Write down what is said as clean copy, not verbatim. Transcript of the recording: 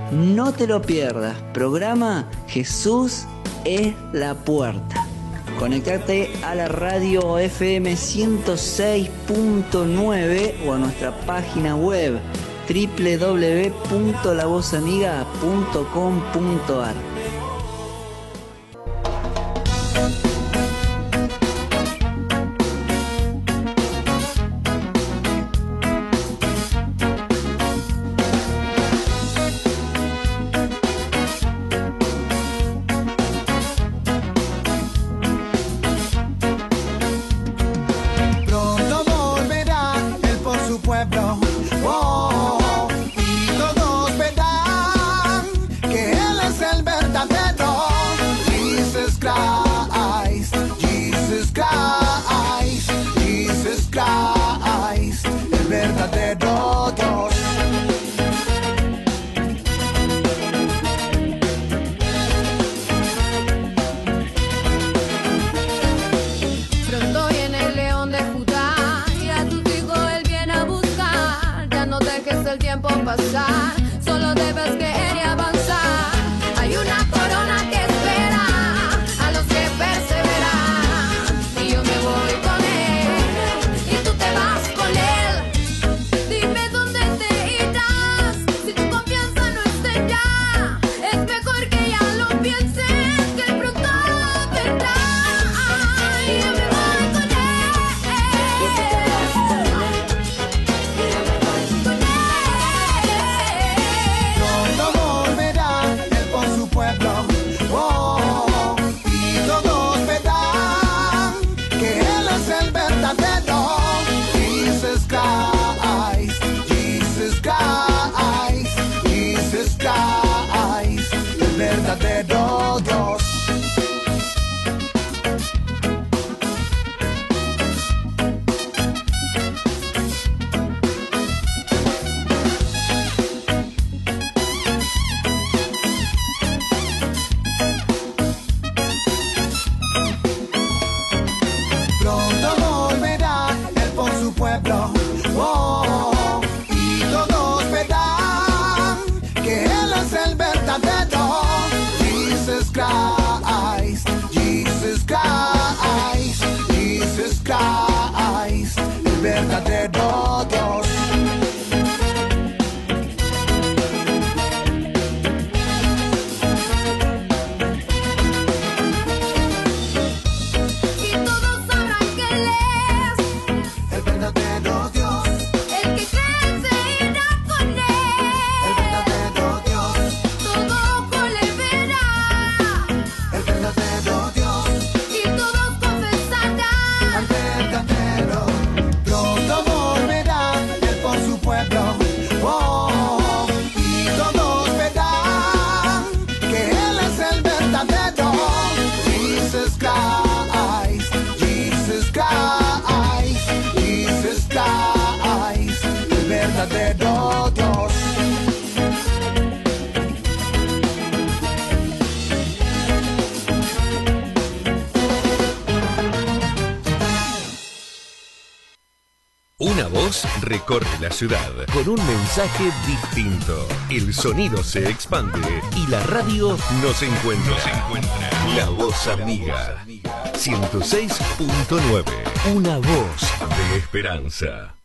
No te lo pierdas. Programa Jesús es la puerta. Conectate a la radio FM 106.9 o a nuestra página web www.lavozamiga.com.ar. Recorre la ciudad con un mensaje distinto. El sonido se expande y la radio nos encuentra. La Voz Amiga 106.9. Una voz de esperanza.